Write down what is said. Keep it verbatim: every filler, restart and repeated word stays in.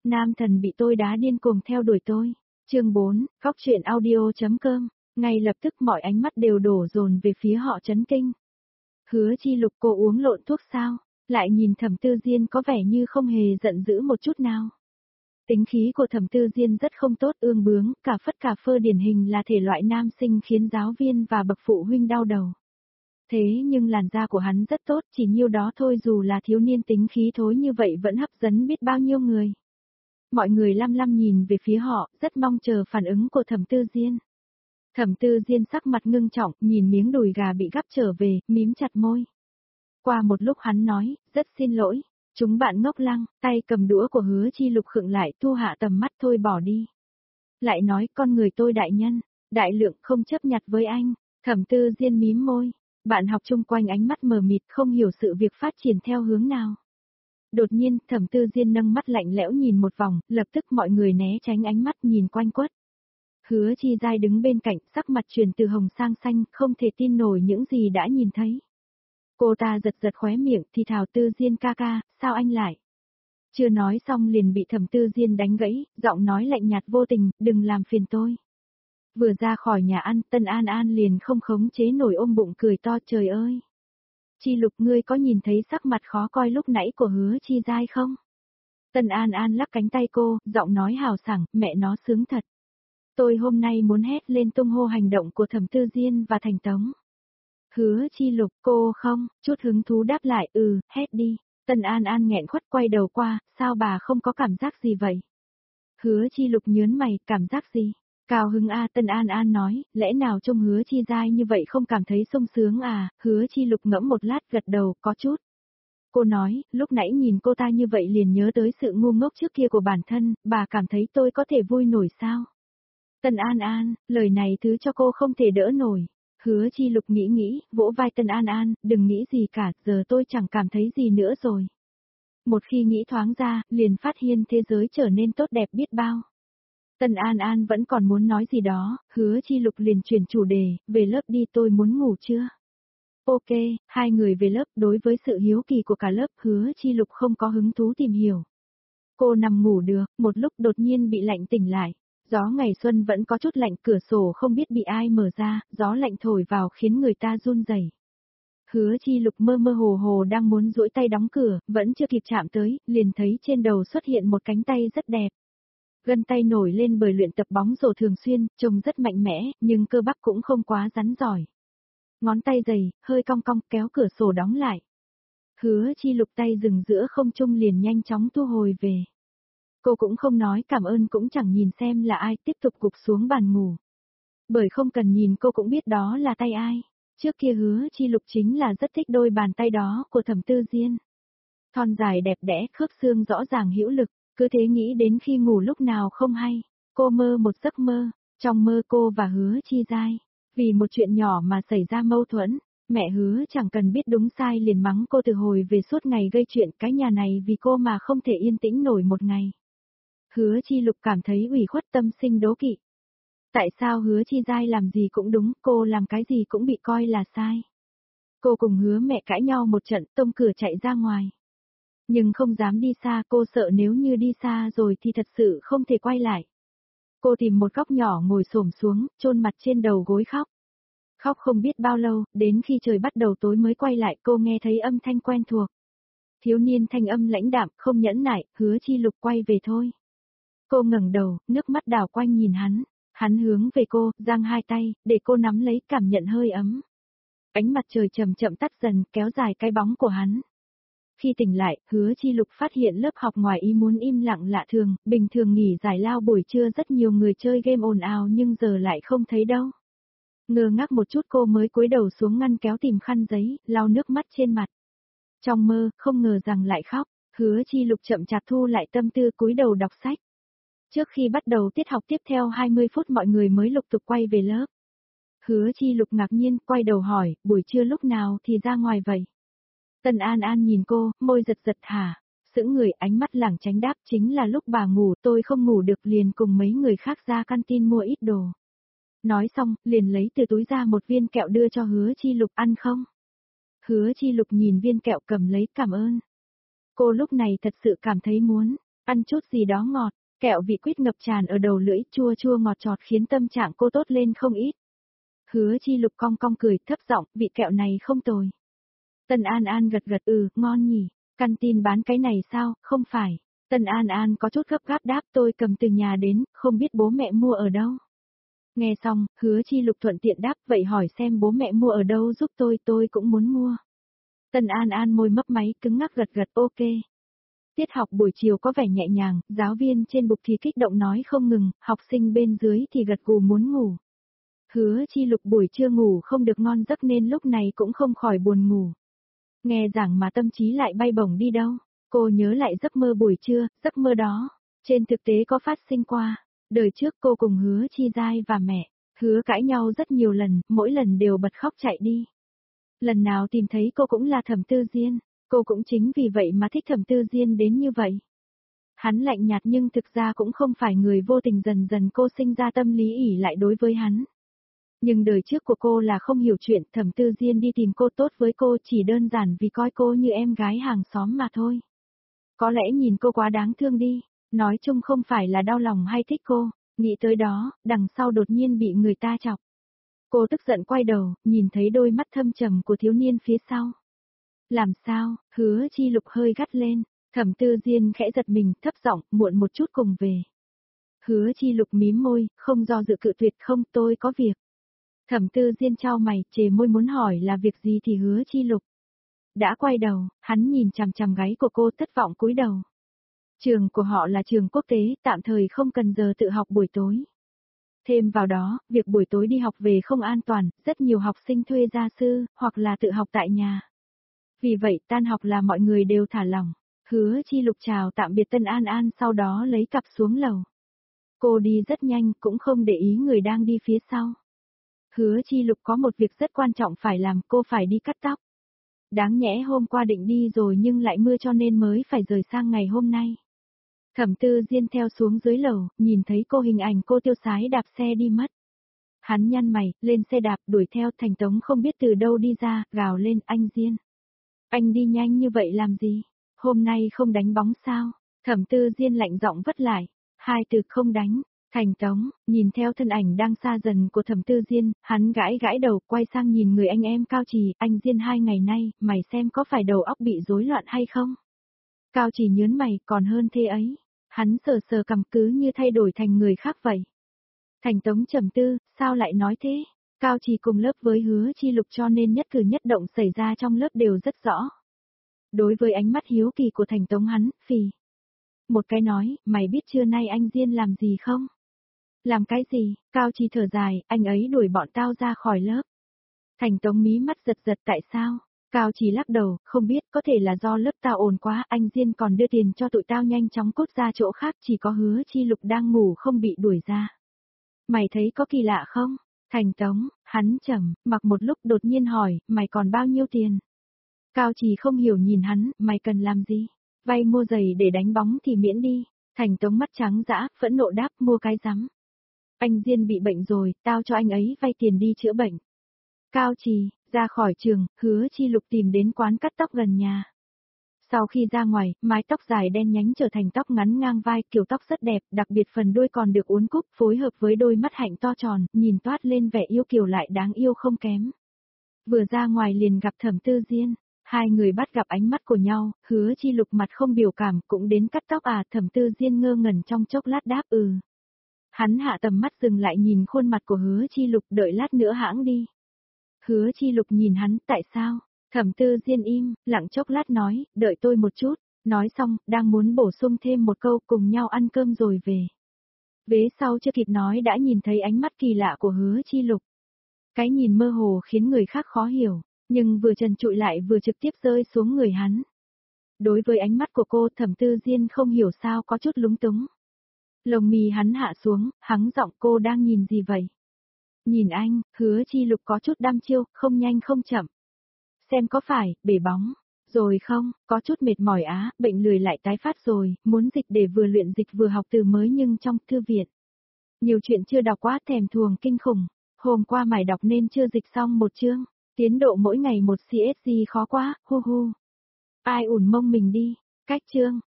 Nam thần bị tôi đá điên cuồng theo đuổi tôi. Chương bốn, Góc truyện audio.com. Ngay lập tức mọi ánh mắt đều đổ dồn về phía họ chấn kinh. Hứa Chi Lục, cô uống lộn thuốc sao? Lại nhìn Thẩm Tư Diên có vẻ như không hề giận dữ một chút nào. Tính khí của Thẩm Tư Diên rất không tốt, ương bướng, cả phất cả phơ, điển hình là thể loại nam sinh khiến giáo viên và bậc phụ huynh đau đầu. Thế nhưng làn da của hắn rất tốt, chỉ nhiêu đó thôi, dù là thiếu niên tính khí thối như vậy vẫn hấp dẫn biết bao nhiêu người. Mọi người lăm lăm nhìn về phía họ, rất mong chờ phản ứng của Thẩm Tư Diên. Thẩm Tư Diên sắc mặt ngưng trọng, nhìn miếng đùi gà bị gắp trở về, mím chặt môi. Qua một lúc hắn nói, rất xin lỗi, chúng bạn ngốc lăng, tay cầm đũa của Hứa Chi Lục khựng lại, thu hạ tầm mắt, thôi bỏ đi. Lại nói, con người tôi đại nhân, đại lượng, không chấp nhặt với anh. Thẩm Tư Diên mím môi, bạn học chung quanh ánh mắt mờ mịt, không hiểu sự việc phát triển theo hướng nào. Đột nhiên, Thẩm Tư Diên nâng mắt lạnh lẽo nhìn một vòng, lập tức mọi người né tránh ánh mắt nhìn quanh quất. Hứa Chi Giai đứng bên cạnh, sắc mặt chuyển từ hồng sang xanh, không thể tin nổi những gì đã nhìn thấy. Cô ta giật giật khóe miệng, thì thào, Tư Diên ca ca, sao anh lại? Chưa nói xong liền bị Thẩm Tư Diên đánh gãy, giọng nói lạnh nhạt vô tình, đừng làm phiền tôi. Vừa ra khỏi nhà ăn, Tân An An liền không khống chế nổi ôm bụng cười to, trời ơi! Chi Lục, ngươi có nhìn thấy sắc mặt khó coi lúc nãy của Hứa Chi Giai không? Tân An An lắc cánh tay cô, giọng nói hào sảng, mẹ nó sướng thật. Tôi hôm nay muốn hét lên tung hô hành động của Thẩm Tư Diên và Thành Tống. Hứa Chi Lục, cô không, chút hứng thú đáp lại, ừ, hét đi. Tân An An nghẹn khuất quay đầu qua, sao bà không có cảm giác gì vậy? Hứa Chi Lục nhớn mày, cảm giác gì? Cao hứng a, Tân An An nói, lẽ nào trông Hứa Chi Giai như vậy không cảm thấy sung sướng à? Hứa Chi Lục ngẫm một lát, gật đầu, có chút. Cô nói, lúc nãy nhìn cô ta như vậy liền nhớ tới sự ngu ngốc trước kia của bản thân, bà cảm thấy tôi có thể vui nổi sao? Tân An An, lời này thứ cho cô không thể đỡ nổi. Hứa Chi Lục nghĩ nghĩ, vỗ vai Tân An An, đừng nghĩ gì cả, giờ tôi chẳng cảm thấy gì nữa rồi. Một khi nghĩ thoáng ra, liền phát hiện thế giới trở nên tốt đẹp biết bao. Tân An An vẫn còn muốn nói gì đó, Hứa Chi Lục liền chuyển chủ đề, về lớp đi, tôi muốn ngủ chưa? Ok, hai người về lớp, đối với sự hiếu kỳ của cả lớp, Hứa Chi Lục không có hứng thú tìm hiểu. Cô nằm ngủ được, một lúc đột nhiên bị lạnh tỉnh lại. Gió ngày xuân vẫn có chút lạnh, cửa sổ không biết bị ai mở ra, gió lạnh thổi vào khiến người ta run rẩy. Hứa Chi Lục mơ mơ hồ hồ đang muốn duỗi tay đóng cửa, vẫn chưa kịp chạm tới, liền thấy trên đầu xuất hiện một cánh tay rất đẹp. Gân tay nổi lên bởi luyện tập bóng rổ thường xuyên, trông rất mạnh mẽ, nhưng cơ bắp cũng không quá rắn giỏi. Ngón tay dày, hơi cong cong, kéo cửa sổ đóng lại. Hứa Chi Lục tay dừng giữa không trung liền nhanh chóng thu hồi về. Cô cũng không nói cảm ơn, cũng chẳng nhìn xem là ai, tiếp tục gục xuống bàn ngủ. Bởi không cần nhìn cô cũng biết đó là tay ai. Trước kia Hứa Chi Lục chính là rất thích đôi bàn tay đó của Thẩm Tư Diên. Thon dài đẹp đẽ, khớp xương rõ ràng hữu lực, cứ thế nghĩ đến khi ngủ lúc nào không hay. Cô mơ một giấc mơ, trong mơ cô và Hứa Chi Giai, vì một chuyện nhỏ mà xảy ra mâu thuẫn. Mẹ Hứa chẳng cần biết đúng sai liền mắng cô từ hồi về suốt ngày gây chuyện, cái nhà này vì cô mà không thể yên tĩnh nổi một ngày. Hứa Chi Lục cảm thấy ủy khuất, tâm sinh đố kỵ. Tại sao Hứa Chi Giai làm gì cũng đúng, cô làm cái gì cũng bị coi là sai. Cô cùng Hứa mẹ cãi nhau một trận, tông cửa chạy ra ngoài. Nhưng không dám đi xa, cô sợ nếu như đi xa rồi thì thật sự không thể quay lại. Cô tìm một góc nhỏ ngồi xổm xuống, chôn mặt trên đầu gối khóc. Khóc không biết bao lâu, đến khi trời bắt đầu tối mới quay lại, cô nghe thấy âm thanh quen thuộc. Thiếu niên thanh âm lãnh đạm, không nhẫn nại, Hứa Chi Lục quay về thôi. Cô ngẩng đầu, nước mắt đảo quanh nhìn hắn. Hắn hướng về cô, giang hai tay, để cô nắm lấy, cảm nhận hơi ấm. Ánh mặt trời chậm chậm tắt dần, kéo dài cái bóng của hắn. Khi tỉnh lại, Hứa Chi Lục phát hiện lớp học ngoài ý muốn im lặng lạ thường, bình thường nghỉ giải lao buổi trưa rất nhiều người chơi game ồn ào nhưng giờ lại không thấy đâu. Ngơ ngác một chút cô mới cúi đầu xuống ngăn kéo tìm khăn giấy, lau nước mắt trên mặt. Trong mơ, không ngờ rằng lại khóc, Hứa Chi Lục chậm chạp thu lại tâm tư cúi đầu đọc sách. Trước khi bắt đầu tiết học tiếp theo hai mươi phút mọi người mới lục tục quay về lớp. Hứa Chi Lục ngạc nhiên, quay đầu hỏi, buổi trưa lúc nào thì ra ngoài vậy? Tân An An nhìn cô, môi giật giật hả? Sững người, ánh mắt lảng tránh đáp, chính là lúc bà ngủ, tôi không ngủ được liền cùng mấy người khác ra canteen mua ít đồ. Nói xong, liền lấy từ túi ra một viên kẹo đưa cho Hứa Chi Lục, ăn không? Hứa Chi Lục nhìn viên kẹo cầm lấy, cảm ơn. Cô lúc này thật sự cảm thấy muốn ăn chút gì đó ngọt, kẹo vị quýt ngập tràn ở đầu lưỡi, chua chua ngọt chọt khiến tâm trạng cô tốt lên không ít. Hứa Chi Lục cong cong cười thấp giọng, vị kẹo này không tồi. Tân An An gật gật ừ, ngon nhỉ, căn tin bán cái này sao, không phải. Tân An An có chút gấp gáp đáp tôi cầm từ nhà đến, không biết bố mẹ mua ở đâu. Nghe xong, Hứa Chi Lục thuận tiện đáp vậy hỏi xem bố mẹ mua ở đâu giúp tôi, tôi cũng muốn mua. Tân An An môi mấp máy cứng ngắc gật gật ok. Tiết học buổi chiều có vẻ nhẹ nhàng, giáo viên trên bục thì kích động nói không ngừng, học sinh bên dưới thì gật gù muốn ngủ. Hứa Chi Lục buổi trưa ngủ không được ngon giấc nên lúc này cũng không khỏi buồn ngủ. Nghe giảng mà tâm trí lại bay bổng đi đâu. Cô nhớ lại giấc mơ buổi trưa, giấc mơ đó, trên thực tế có phát sinh qua. Đời trước cô cùng Hứa Chi Giai và mẹ, Hứa cãi nhau rất nhiều lần, mỗi lần đều bật khóc chạy đi. Lần nào tìm thấy cô cũng là Thẩm Tư Diên, cô cũng chính vì vậy mà thích Thẩm Tư Diên đến như vậy. Hắn lạnh nhạt nhưng thực ra cũng không phải người vô tình, dần dần cô sinh ra tâm lý ỷ lại đối với hắn. Nhưng đời trước của cô là không hiểu chuyện, Thẩm Tư Diên đi tìm cô tốt với cô chỉ đơn giản vì coi cô như em gái hàng xóm mà thôi. Có lẽ nhìn cô quá đáng thương đi, nói chung không phải là đau lòng hay thích cô, nghĩ tới đó, đằng sau đột nhiên bị người ta chọc. Cô tức giận quay đầu, nhìn thấy đôi mắt thâm trầm của thiếu niên phía sau. Làm sao, Hứa Chi Lục hơi gắt lên, Thẩm Tư Diên khẽ giật mình, thấp giọng, muộn một chút cùng về. Hứa Chi Lục mím môi, không do dự cự tuyệt không, tôi có việc. Thẩm Tư Diên chau mày, chề môi muốn hỏi là việc gì thì Hứa Chi Lục đã quay đầu, hắn nhìn chằm chằm gáy của cô thất vọng cúi đầu. Trường của họ là trường quốc tế, tạm thời không cần giờ tự học buổi tối. Thêm vào đó, việc buổi tối đi học về không an toàn, rất nhiều học sinh thuê gia sư, hoặc là tự học tại nhà. Vì vậy, tan học là mọi người đều thả lỏng. Hứa Chi Lục chào tạm biệt Tân An An sau đó lấy cặp xuống lầu. Cô đi rất nhanh, cũng không để ý người đang đi phía sau. Hứa Chi Lục có một việc rất quan trọng phải làm, cô phải đi cắt tóc. Đáng nhẽ hôm qua định đi rồi nhưng lại mưa cho nên mới phải rời sang ngày hôm nay. Thẩm Tư Diên theo xuống dưới lầu, nhìn thấy cô hình ảnh cô tiêu sái đạp xe đi mất. Hắn nhăn mày, lên xe đạp, đuổi theo. Thành Tống không biết từ đâu đi ra, gào lên, anh Diên. Anh đi nhanh như vậy làm gì? Hôm nay không đánh bóng sao? Thẩm Tư Diên lạnh giọng vất lại. Hai từ không đánh. Thành Tống, nhìn theo thân ảnh đang xa dần của Thẩm Tư Diên, hắn gãi gãi đầu, quay sang nhìn người anh em Cao Trì, anh Diên hai ngày nay, mày xem có phải đầu óc bị rối loạn hay không? Cao Trì nhớn mày, còn hơn thế ấy. Hắn sờ sờ cằm cứ như thay đổi thành người khác vậy. Thành Tống trầm tư, sao lại nói thế? Cao Trì cùng lớp với Hứa Chi Lục cho nên nhất cử nhất động xảy ra trong lớp đều rất rõ. Đối với ánh mắt hiếu kỳ của Thành Tống hắn, phì. Một cái nói, mày biết trưa nay anh Diên làm gì không? Làm cái gì? Cao Trì thở dài, anh ấy đuổi bọn tao ra khỏi lớp. Thành Tống mí mắt giật giật tại sao? Cao Trì lắc đầu, không biết, có thể là do lớp tao ồn quá, anh Diên còn đưa tiền cho tụi tao nhanh chóng cút ra chỗ khác, chỉ có Hứa Chi Lục đang ngủ không bị đuổi ra. Mày thấy có kỳ lạ không? Thành Tống, hắn trầm, mặc một lúc đột nhiên hỏi, mày còn bao nhiêu tiền? Cao Trì không hiểu nhìn hắn, mày cần làm gì? Vay mua giày để đánh bóng thì miễn đi. Thành Tống mắt trắng dã, phẫn nộ đáp, mua cái rắm. Anh Diên bị bệnh rồi, tao cho anh ấy vay tiền đi chữa bệnh. Cao Trì, ra khỏi trường, Hứa Chi Lục tìm đến quán cắt tóc gần nhà. Sau khi ra ngoài, mái tóc dài đen nhánh trở thành tóc ngắn ngang vai, kiểu tóc rất đẹp, đặc biệt phần đuôi còn được uốn cúc, phối hợp với đôi mắt hạnh to tròn, nhìn toát lên vẻ yêu kiều lại đáng yêu không kém. Vừa ra ngoài liền gặp Thẩm Tư Diên, hai người bắt gặp ánh mắt của nhau, Hứa Chi Lục mặt không biểu cảm, cũng đến cắt tóc à? Thẩm Tư Diên ngơ ngẩn trong chốc lát đáp ừ. Hắn hạ tầm mắt dừng lại nhìn khuôn mặt của Hứa Chi Lục, đợi lát nữa hãng đi. Hứa Chi Lục nhìn hắn, tại sao? Thẩm Tư Diên im, lặng chốc lát nói, đợi tôi một chút, nói xong, đang muốn bổ sung thêm một câu, cùng nhau ăn cơm rồi về. Vế sau chưa kịp nói đã nhìn thấy ánh mắt kỳ lạ của Hứa Chi Lục. Cái nhìn mơ hồ khiến người khác khó hiểu, nhưng vừa trần trụi lại vừa trực tiếp rơi xuống người hắn. Đối với ánh mắt của cô, Thẩm Tư Diên không hiểu sao có chút lúng túng. Lồng mì hắn hạ xuống, hắng giọng, cô đang nhìn gì vậy? Nhìn anh, Hứa Chi Lục có chút đăm chiêu, không nhanh không chậm. Xem có phải, bể bóng, rồi không, có chút mệt mỏi á, bệnh lười lại tái phát rồi, muốn dịch để vừa luyện dịch vừa học từ mới nhưng trong thư viện. Nhiều chuyện chưa đọc quá thèm thuồng kinh khủng, hôm qua mải đọc nên chưa dịch xong một chương, tiến độ mỗi ngày một xê ét giê khó quá, hu hu. Ai ủn mông mình đi, cách chương.